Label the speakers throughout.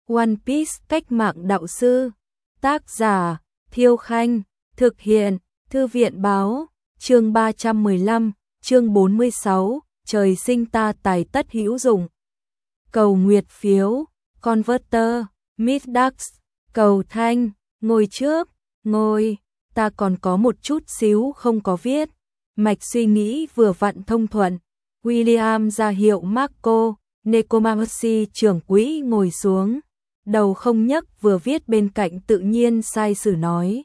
Speaker 1: One Piece cách mạng đạo sư. Tác giả Thiêu Khanh. Thực hiện Thư viện Báo. Chương 315, chương 46, trời sinh ta tài tất hữu dụng. Cầu nguyệt phiếu, Converter, Middax, cầu thanh, ngồi trước, ngồi, ta còn có một chút xíu không có viết. Mạch suy nghĩ vừa vặn thông thuận. William ra hiệu Marco, Nekomamushi trưởng quỹ ngồi xuống. Đầu không nhấc vừa viết bên cạnh tự nhiên sai sử nói.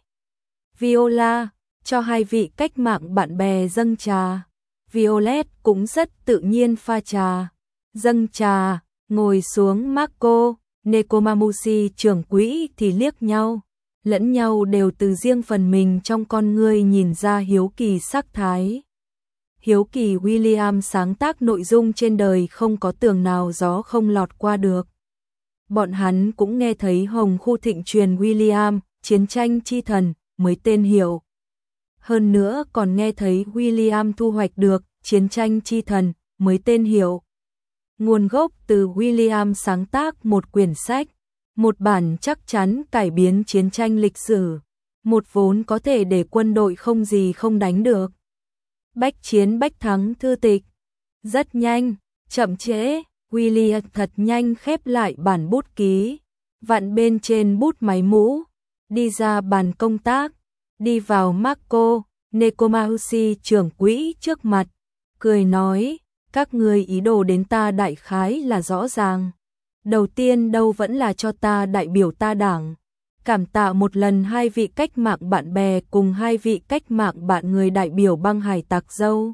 Speaker 1: Viola, cho hai vị cách mạng bạn bè dâng trà. Violet cũng rất tự nhiên pha trà. Dâng trà, ngồi xuống Marco, Nekomamushi trưởng quỹ thì liếc nhau. Lẫn nhau đều từ riêng phần mình trong con ngươi nhìn ra hiếu kỳ sắc thái. Hiếu kỳ William sáng tác nội dung trên đời không có tường nào gió không lọt qua được. Bọn hắn cũng nghe thấy hồng khu thịnh truyền William, chiến tranh chi thần, mới tên hiệu. Hơn nữa còn nghe thấy William thu hoạch được chiến tranh chi thần, mới tên hiệu. Nguồn gốc từ William sáng tác một quyển sách, một bản chắc chắn cải biến chiến tranh lịch sử, một vốn có thể để quân đội không gì không đánh được. Bách chiến bách thắng thư tịch. Rất nhanh, chậm trễ, William thật nhanh khép lại bản bút ký, vặn bên trên bút máy mũ, đi ra bàn công tác, đi vào Marco, Nekomamushi trưởng quỹ trước mặt, cười nói, các người ý đồ đến ta đại khái là rõ ràng. Đầu tiên đâu vẫn là cho ta đại biểu ta đảng. Cảm tạ một lần hai vị cách mạng bạn bè cùng hai vị cách mạng bạn người đại biểu băng hải tặc dâu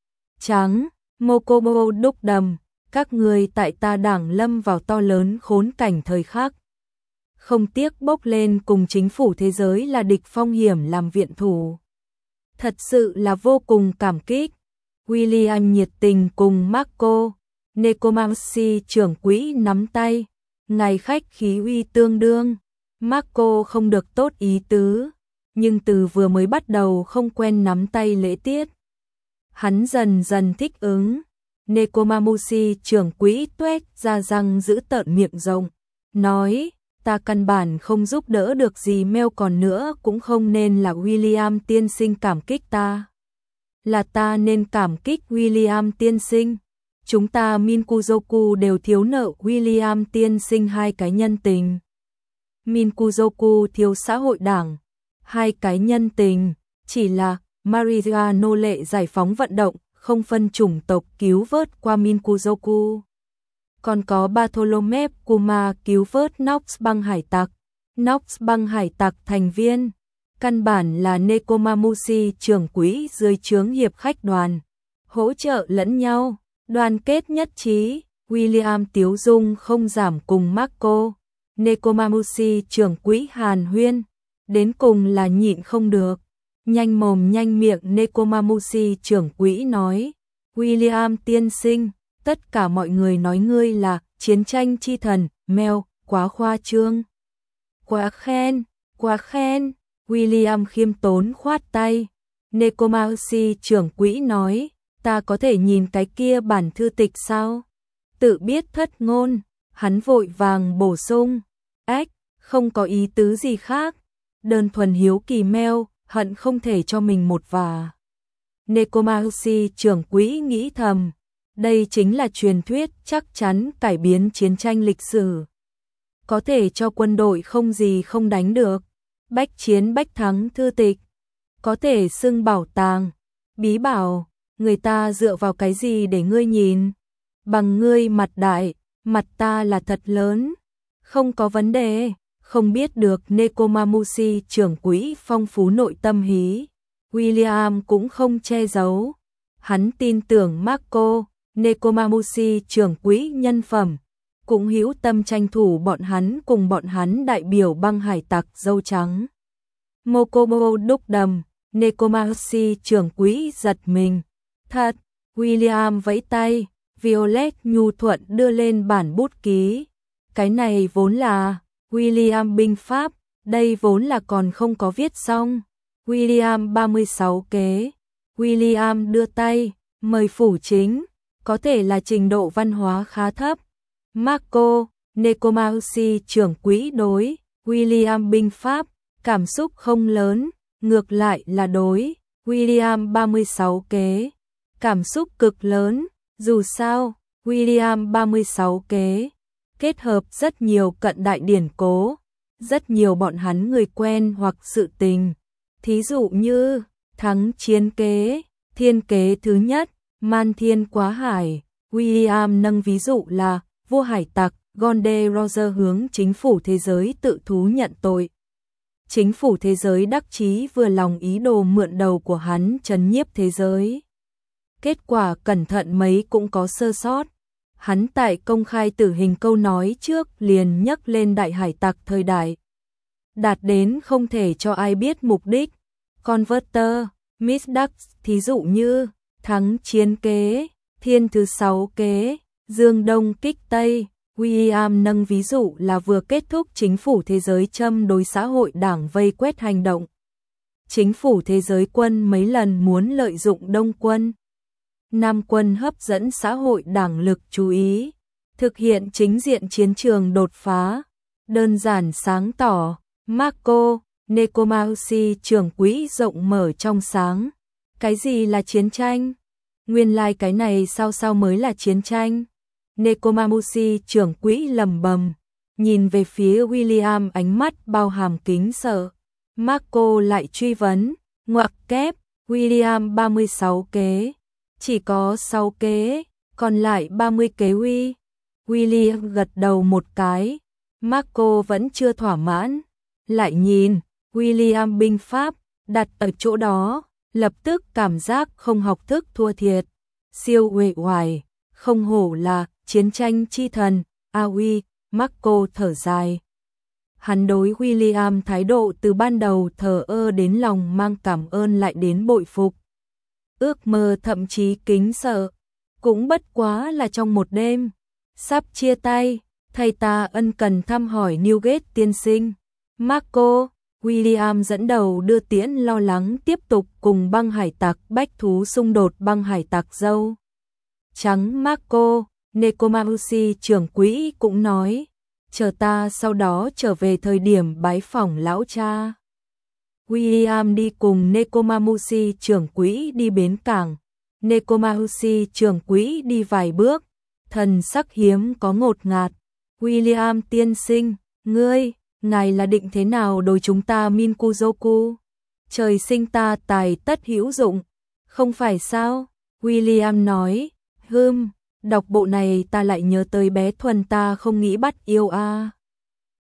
Speaker 1: trắng, Mokobo đúc đầm, các người tại ta đảng lâm vào to lớn khốn cảnh thời khắc. Không tiếc bốc lên cùng chính phủ thế giới là địch phong hiểm làm viện thủ. Thật sự là vô cùng cảm kích. William nhiệt tình cùng Marco, Nekomamushi trưởng quỹ nắm tay, ngài khách khí uy tương đương. Marco không được tốt ý tứ, nhưng từ vừa mới bắt đầu không quen nắm tay lễ tiết. Hắn dần dần thích ứng. Nekomamushi trưởng quỹ tuét ra răng giữ tợn miệng rộng, nói, ta căn bản không giúp đỡ được gì meo còn nữa cũng không nên là William tiên sinh cảm kích ta. Là ta nên cảm kích William tiên sinh. Chúng ta Minkuzoku đều thiếu nợ William tiên sinh hai cái nhân tình. Minkuzoku thiếu xã hội đảng, hai cái nhân tình, chỉ là Maria nô lệ giải phóng vận động, không phân chủng tộc cứu vớt qua Minkuzoku. Còn có Bartholomew Kuma cứu vớt Nox băng hải tặc. Nox băng hải tặc thành viên, căn bản là Nekomamushi trưởng quỹ dưới trướng hiệp khách đoàn, hỗ trợ lẫn nhau, đoàn kết nhất trí. William tiếu dung không giảm cùng Marco, Nekomamushi trưởng quỹ hàn huyên, đến cùng là nhịn không được. Nhanh mồm nhanh miệng Nekomamushi trưởng quỹ nói, William tiên sinh, tất cả mọi người nói ngươi là chiến tranh chi thần, meo, quá khoa trương. Quá khen, quá khen. William khiêm tốn khoát tay. Nekomamushi trưởng quỹ nói, ta có thể nhìn cái kia bản thư tịch sao? Tự biết thất ngôn, hắn vội vàng bổ sung, ách, không có ý tứ gì khác, đơn thuần hiếu kỳ meo, hận không thể cho mình một vả. Nekomamushi trưởng quỹ nghĩ thầm, đây chính là truyền thuyết chắc chắn cải biến chiến tranh lịch sử. Có thể cho quân đội không gì không đánh được. Bách chiến bách thắng thư tịch. Có thể xưng bảo tàng, bí bảo, người ta dựa vào cái gì để ngươi nhìn? Bằng ngươi mặt đại, mặt ta là thật lớn. Không có vấn đề, không biết được Nekomamushi trưởng quỹ phong phú nội tâm hí. William cũng không che giấu. Hắn tin tưởng Marco, Nekomamushi trưởng quỹ nhân phẩm, cũng hữu tâm tranh thủ bọn hắn cùng bọn hắn đại biểu băng hải tặc dâu trắng. Mokobo đúc đầm, Nekomamushi trưởng quỹ giật mình. Thật, William vẫy tay, Violet nhu thuận đưa lên bản bút ký. Cái này vốn là William binh pháp, đây vốn là còn không có viết xong. William 36 kế. William đưa tay, mời phủ chính, có thể là trình độ văn hóa khá thấp. Marco, Nekomamushi trưởng quỹ đối William binh pháp, cảm xúc không lớn, ngược lại là đối William 36 kế, cảm xúc cực lớn, dù sao, William 36 kế, kết hợp rất nhiều cận đại điển cố, rất nhiều bọn hắn người quen hoặc sự tình, thí dụ như thắng chiến kế, thiên kế thứ nhất, man thiên quá hải, William nâng ví dụ là vua hải tặc, Gonde Roger hướng chính phủ thế giới tự thú nhận tội. Chính phủ thế giới đắc chí vừa lòng ý đồ mượn đầu của hắn trấn nhiếp thế giới. Kết quả cẩn thận mấy cũng có sơ sót. Hắn tại công khai tử hình câu nói trước liền nhắc lên đại hải tặc thời đại. Đạt đến không thể cho ai biết mục đích. Converter, Miss Ducks thí dụ như thắng chiến kế, thiên thứ 6 kế, dương đông kích tây. William nâng ví dụ là vừa kết thúc chính phủ thế giới châm đối xã hội đảng vây quét hành động. Chính phủ thế giới quân mấy lần muốn lợi dụng Đông quân, Nam quân hấp dẫn xã hội đảng lực chú ý, thực hiện chính diện chiến trường đột phá. Đơn giản sáng tỏ, Marco, Nekomamushi trưởng quỹ rộng mở trong sáng. Cái gì là chiến tranh? Nguyên lai cái này sao mới là chiến tranh? Nekomamushi trưởng quỹ lẩm bẩm, nhìn về phía William ánh mắt bao hàm kính sợ. Marco lại truy vấn, ngoặc kép, William 36 kế, chỉ có 6 kế, còn lại 30 kế William gật đầu một cái, Marco vẫn chưa thỏa mãn, lại nhìn, William binh pháp, đặt ở chỗ đó, lập tức cảm giác không học thức thua thiệt, siêu uể oải, không hổ là chiến tranh chi thần, Aoi, Marco thở dài. Hắn đối William thái độ từ ban đầu thờ ơ đến lòng mang cảm ơn lại đến bội phục. Ước mơ thậm chí kính sợ, cũng bất quá là trong một đêm. Sắp chia tay, thầy ta ân cần thăm hỏi Newgate tiên sinh. Marco, William dẫn đầu đưa tiễn lo lắng tiếp tục cùng băng hải tặc bách thú xung đột băng hải tặc dâu trắng Marco. Nekomamushi trưởng quỹ cũng nói, chờ ta sau đó trở về thời điểm bái phỏng lão cha. William đi cùng Nekomamushi trưởng quỹ đi bến cảng. Nekomamushi trưởng quỹ đi vài bước, thần sắc hiếm có ngột ngạt. William tiên sinh, ngài là định thế nào đối chúng ta Minkuzoku? Trời sinh ta tài tất hữu dụng, không phải sao? William nói, đọc bộ này ta lại nhớ tới bé Thuần ta không nghĩ bắt yêu a.